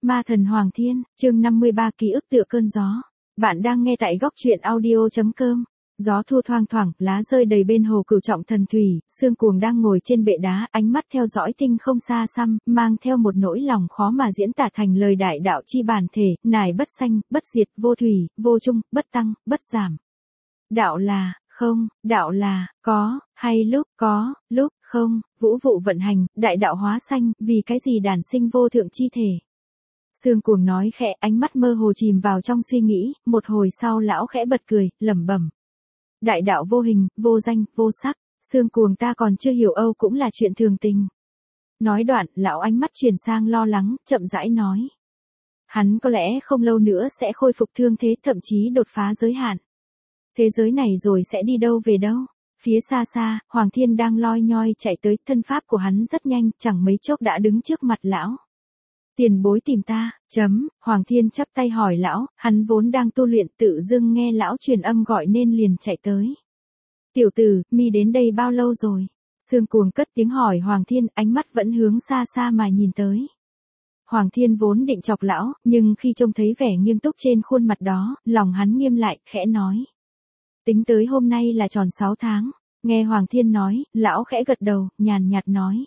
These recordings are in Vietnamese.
Ma thần Hoàng Thiên, chương 53 ký ức tựa cơn gió. Bạn đang nghe tại góc truyện audio.com. Gió thu thoang thoảng, lá rơi đầy bên hồ Cửu Trọng Thần Thủy, Sương Cuồng đang ngồi trên bệ đá, ánh mắt theo dõi tinh không xa xăm, mang theo một nỗi lòng khó mà diễn tả thành lời đại đạo chi bản thể, nài bất sanh, bất diệt, vô thủy, vô chung, bất tăng, bất giảm. Đạo là không, đạo là có, hay lúc có, lúc không, vũ vụ vận hành, đại đạo hóa sanh, vì cái gì đản sinh vô thượng chi thể. Sương Cuồng nói khẽ, ánh mắt mơ hồ chìm vào trong suy nghĩ, một hồi sau lão khẽ bật cười, lẩm bẩm. Đại đạo vô hình, vô danh, vô sắc, Sương Cuồng ta còn chưa hiểu âu cũng là chuyện thường tình. Nói đoạn, lão ánh mắt chuyển sang lo lắng, chậm rãi nói. Hắn có lẽ không lâu nữa sẽ khôi phục thương thế, thậm chí đột phá giới hạn. Thế giới này rồi sẽ đi đâu về đâu? Phía xa xa, Hoàng Thiên đang loi nhoi chạy tới, thân pháp của hắn rất nhanh, chẳng mấy chốc đã đứng trước mặt lão. Tiền bối tìm ta, Hoàng Thiên chắp tay hỏi lão, hắn vốn đang tu luyện tự dưng nghe lão truyền âm gọi nên liền chạy tới. Tiểu tử, mi đến đây bao lâu rồi? Sương Cuồng cất tiếng hỏi Hoàng Thiên, ánh mắt vẫn hướng xa xa mà nhìn tới. Hoàng Thiên vốn định chọc lão, nhưng khi trông thấy vẻ nghiêm túc trên khuôn mặt đó, lòng hắn nghiêm lại, khẽ nói. Tính tới hôm nay là tròn 6 tháng. Nghe Hoàng Thiên nói, lão khẽ gật đầu, nhàn nhạt nói.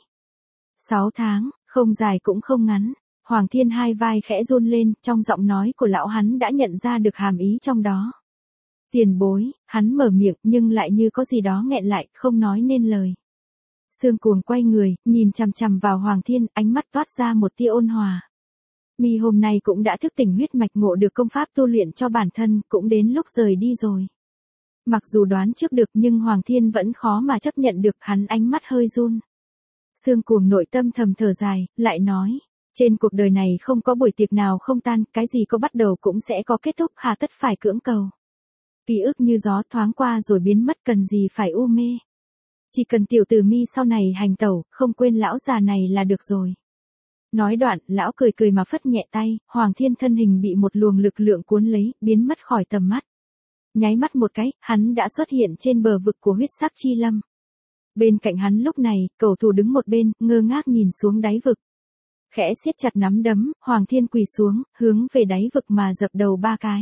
6 tháng, không dài cũng không ngắn. Hoàng Thiên hai vai khẽ run lên, trong giọng nói của lão hắn đã nhận ra được hàm ý trong đó. Tiền bối, hắn mở miệng nhưng lại như có gì đó nghẹn lại, không nói nên lời. Sương Cuồng quay người, nhìn chằm chằm vào Hoàng Thiên, ánh mắt toát ra một tia ôn hòa. Mi hôm nay cũng đã thức tỉnh huyết mạch ngộ được công pháp tu luyện cho bản thân, cũng đến lúc rời đi rồi. Mặc dù đoán trước được nhưng Hoàng Thiên vẫn khó mà chấp nhận được, hắn ánh mắt hơi run. Sương Cuồng nội tâm thầm thở dài, lại nói. Trên cuộc đời này không có buổi tiệc nào không tan, cái gì có bắt đầu cũng sẽ có kết thúc, hà tất phải cưỡng cầu. Ký ức như gió thoáng qua rồi biến mất, cần gì phải u mê. Chỉ cần tiểu tử mi sau này hành tẩu, không quên lão già này là được rồi. Nói đoạn, lão cười cười mà phất nhẹ tay, Hoàng Thiên thân hình bị một luồng lực lượng cuốn lấy, biến mất khỏi tầm mắt. Nháy mắt một cái, hắn đã xuất hiện trên bờ vực của huyết sắc chi lâm. Bên cạnh hắn lúc này, cầu thủ đứng một bên, ngơ ngác nhìn xuống đáy vực. Khẽ siết chặt nắm đấm, Hoàng Thiên quỳ xuống, hướng về đáy vực mà dập đầu 3 cái.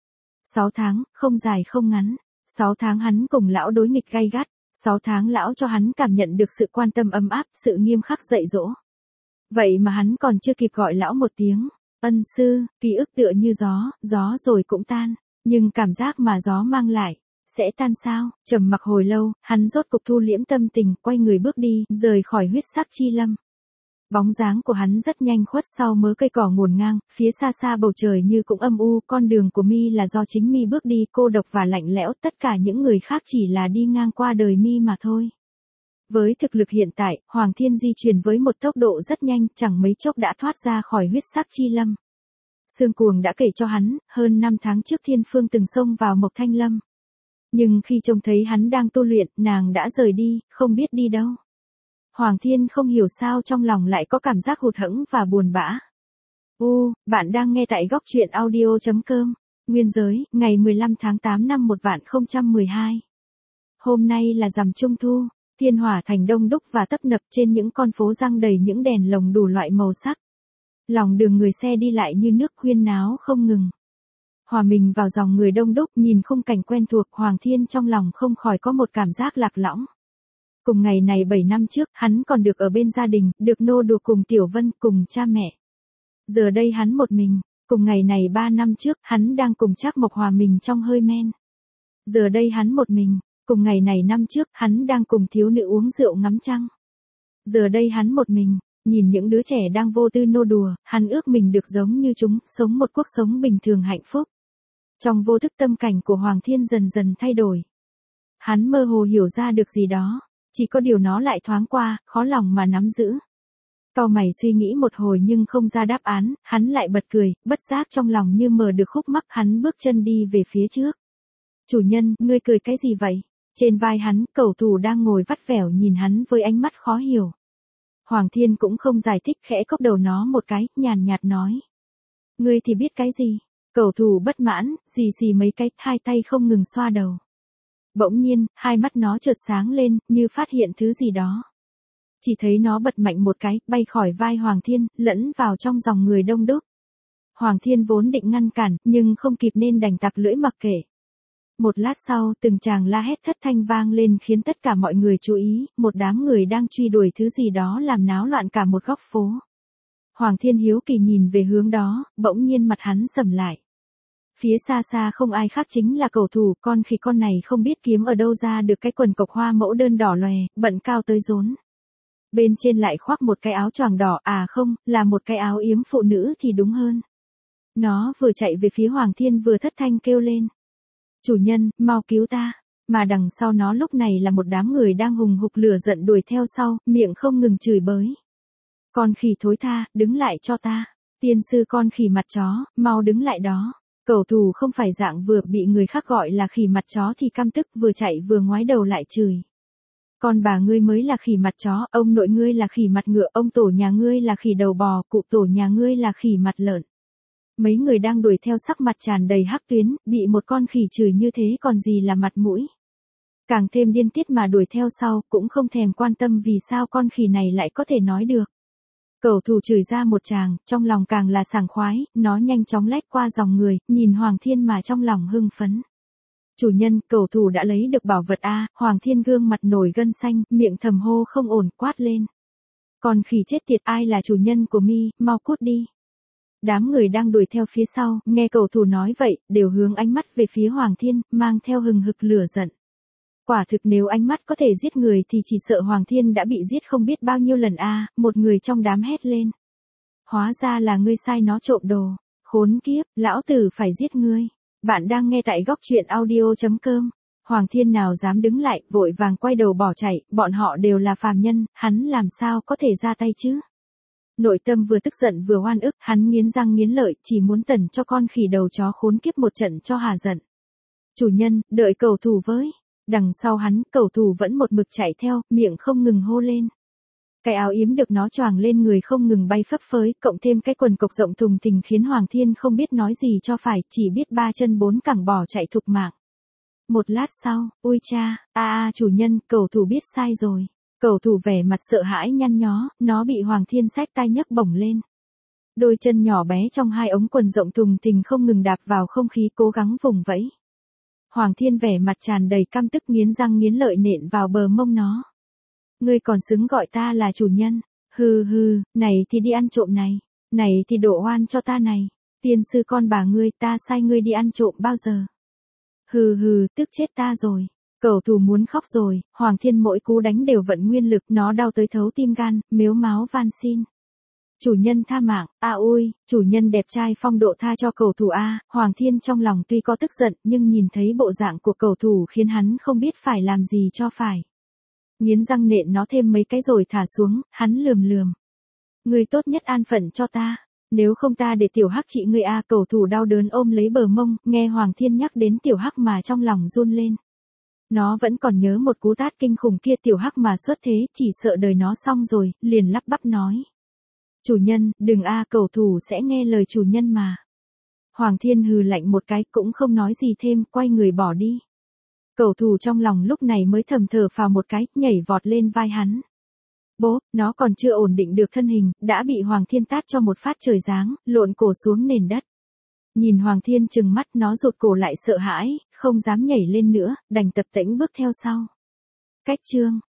6 tháng, không dài không ngắn. 6 tháng hắn cùng lão đối nghịch gay gắt. 6 tháng lão cho hắn cảm nhận được sự quan tâm ấm áp, sự nghiêm khắc dạy dỗ. Vậy mà hắn còn chưa kịp gọi lão một tiếng. Ân sư, ký ức tựa như gió, gió rồi cũng tan. Nhưng cảm giác mà gió mang lại, sẽ tan sao? Trầm mặc hồi lâu, hắn rốt cục thu liễm tâm tình, quay người bước đi, rời khỏi huyết sắc chi lâm. Bóng dáng của hắn rất nhanh khuất sau mớ cây cỏ ngổn ngang, phía xa xa bầu trời như cũng âm u, con đường của mi là do chính mi bước đi, cô độc và lạnh lẽo, tất cả những người khác chỉ là đi ngang qua đời mi mà thôi. Với thực lực hiện tại, Hoàng Thiên di chuyển với một tốc độ rất nhanh, chẳng mấy chốc đã thoát ra khỏi huyết sắc chi lâm. Sương Cuồng đã kể cho hắn, hơn 5 tháng trước Thiên Phương từng xông vào Mộc Thanh Lâm. Nhưng khi trông thấy hắn đang tu luyện, nàng đã rời đi, không biết đi đâu. Hoàng Thiên không hiểu sao trong lòng lại có cảm giác hụt hẫng và buồn bã. Bạn đang nghe tại góc truyện audio.com. Nguyên giới, ngày 15 tháng 8 năm 1012. Hôm nay là rằm Trung Thu, thiên hỏa thành đông đúc và tấp nập, trên những con phố răng đầy những đèn lồng đủ loại màu sắc. Lòng đường người xe đi lại như nước, huyên náo không ngừng. Hòa mình vào dòng người đông đúc, nhìn khung cảnh quen thuộc, Hoàng Thiên trong lòng không khỏi có một cảm giác lạc lõng. Cùng ngày này 7 năm trước, hắn còn được ở bên gia đình, được nô đùa cùng Tiểu Vân, cùng cha mẹ. Giờ đây hắn một mình. Cùng ngày này 3 năm trước, hắn đang cùng Trác Mộc hòa mình trong hơi men. Giờ đây hắn một mình. Cùng ngày này năm trước, hắn đang cùng thiếu nữ uống rượu ngắm trăng. Giờ đây hắn một mình. Nhìn những đứa trẻ đang vô tư nô đùa, hắn ước mình được giống như chúng, sống một cuộc sống bình thường hạnh phúc. Trong vô thức tâm cảnh của Hoàng Thiên dần dần thay đổi. Hắn mơ hồ hiểu ra được gì đó. Chỉ có điều nó lại thoáng qua, khó lòng mà nắm giữ. Cau mày suy nghĩ một hồi nhưng không ra đáp án, hắn lại bật cười, bất giác trong lòng như mở được khúc mắc, hắn bước chân đi về phía trước. Chủ nhân, ngươi cười cái gì vậy? Trên vai hắn, cầu thủ đang ngồi vắt vẻo nhìn hắn với ánh mắt khó hiểu. Hoàng Thiên cũng không giải thích, khẽ cốc đầu nó một cái, nhàn nhạt nói. Ngươi thì biết cái gì? Cầu thủ bất mãn, xì mấy cái, hai tay không ngừng xoa đầu. Bỗng nhiên, hai mắt nó chợt sáng lên, như phát hiện thứ gì đó. Chỉ thấy nó bật mạnh một cái, bay khỏi vai Hoàng Thiên, lẫn vào trong dòng người đông đúc. Hoàng Thiên vốn định ngăn cản, nhưng không kịp nên đành tặc lưỡi mặc kệ. Một lát sau, từng tràng la hét thất thanh vang lên khiến tất cả mọi người chú ý, một đám người đang truy đuổi thứ gì đó làm náo loạn cả một góc phố. Hoàng Thiên hiếu kỳ nhìn về hướng đó, bỗng nhiên mặt hắn sầm lại. Phía xa xa không ai khác chính là cầu thủ, con khỉ con này không biết kiếm ở đâu ra được cái quần cộc hoa mẫu đơn đỏ lòe, bận cao tới rốn. Bên trên lại khoác một cái áo choàng đỏ, à không, là một cái áo yếm phụ nữ thì đúng hơn. Nó vừa chạy về phía Hoàng Thiên vừa thất thanh kêu lên. Chủ nhân, mau cứu ta. Mà đằng sau nó lúc này là một đám người đang hùng hục lửa giận đuổi theo sau, miệng không ngừng chửi bới. Con khỉ thối tha, đứng lại cho ta. Tiên sư con khỉ mặt chó, mau đứng lại đó. Cầu thủ không phải dạng vừa bị người khác gọi là khỉ mặt chó thì căm tức vừa chạy vừa ngoái đầu lại chửi. Con bà ngươi mới là khỉ mặt chó, ông nội ngươi là khỉ mặt ngựa, ông tổ nhà ngươi là khỉ đầu bò, cụ tổ nhà ngươi là khỉ mặt lợn. Mấy người đang đuổi theo sắc mặt tràn đầy hắc tuyến, bị một con khỉ chửi như thế còn gì là mặt mũi. Càng thêm điên tiết mà đuổi theo sau, cũng không thèm quan tâm vì sao con khỉ này lại có thể nói được. Cầu thủ chửi ra một tràng, trong lòng càng là sảng khoái, nó nhanh chóng lách qua dòng người, nhìn Hoàng Thiên mà trong lòng hưng phấn. Chủ nhân, cầu thủ đã lấy được bảo vật a. Hoàng Thiên gương mặt nổi gân xanh, miệng thầm hô không ổn, quát lên. Con khỉ chết tiệt, ai là chủ nhân của mi, mau cút đi. Đám người đang đuổi theo phía sau, nghe cầu thủ nói vậy, đều hướng ánh mắt về phía Hoàng Thiên, mang theo hừng hực lửa giận. Quả thực nếu ánh mắt có thể giết người thì chỉ sợ Hoàng Thiên đã bị giết không biết bao nhiêu lần a. Một người trong đám hét lên. Hóa ra là ngươi sai nó trộm đồ. Khốn kiếp, lão tử phải giết ngươi. Bạn đang nghe tại góc truyện audio.com. Hoàng Thiên nào dám đứng lại, vội vàng quay đầu bỏ chạy, bọn họ đều là phàm nhân, hắn làm sao có thể ra tay chứ? Nội tâm vừa tức giận vừa oan ức, hắn nghiến răng nghiến lợi, chỉ muốn tẩn cho con khỉ đầu chó khốn kiếp một trận cho hà giận. Chủ nhân, đợi cầu thủ với. Đằng sau hắn, cầu thủ vẫn một mực chạy theo, miệng không ngừng hô lên. Cái áo yếm được nó choàng lên người không ngừng bay phấp phới, cộng thêm cái quần cộc rộng thùng thình khiến Hoàng Thiên không biết nói gì cho phải, chỉ biết ba chân bốn cẳng bỏ chạy thục mạng. Một lát sau, ui cha, chủ nhân, cầu thủ biết sai rồi. Cầu thủ vẻ mặt sợ hãi nhăn nhó, nó bị Hoàng Thiên xách tay nhấc bổng lên. Đôi chân nhỏ bé trong hai ống quần rộng thùng thình không ngừng đạp vào không khí cố gắng vùng vẫy. Hoàng Thiên vẻ mặt tràn đầy căm tức nghiến răng nghiến lợi nện vào bờ mông nó. Ngươi còn xứng gọi ta là chủ nhân, hừ hừ, này thì đi ăn trộm này, này thì đổ oan cho ta này, tiên sư con bà ngươi ta sai ngươi đi ăn trộm bao giờ. Hừ hừ, tức chết ta rồi. Cầu thủ muốn khóc rồi, Hoàng Thiên mỗi cú đánh đều vận nguyên lực, nó đau tới thấu tim gan, mếu máo van xin. Chủ nhân tha mạng, ui, chủ nhân đẹp trai phong độ tha cho cầu thủ a. Hoàng Thiên trong lòng tuy có tức giận nhưng nhìn thấy bộ dạng của cầu thủ khiến hắn không biết phải làm gì cho phải. Nghiến răng nện nó thêm mấy cái rồi thả xuống, hắn lườm lườm. Ngươi tốt nhất an phận cho ta, nếu không ta để tiểu hắc trị ngươi a. Cầu thủ đau đớn ôm lấy bờ mông, nghe Hoàng Thiên nhắc đến tiểu hắc mà trong lòng run lên. Nó vẫn còn nhớ một cú tát kinh khủng kia tiểu hắc mà xuất thế, chỉ sợ đời nó xong rồi, liền lắp bắp nói. Chủ nhân, đừng cầu thủ sẽ nghe lời chủ nhân mà. Hoàng Thiên hừ lạnh một cái cũng không nói gì thêm, quay người bỏ đi. Cầu thủ trong lòng lúc này mới thầm thở phào một cái, nhảy vọt lên vai hắn. Bố, nó còn chưa ổn định được thân hình, đã bị Hoàng Thiên tát cho một phát trời giáng, lộn cổ xuống nền đất. Nhìn Hoàng Thiên trừng mắt nó rụt cổ lại sợ hãi, không dám nhảy lên nữa, đành tập tễnh bước theo sau. Cách chương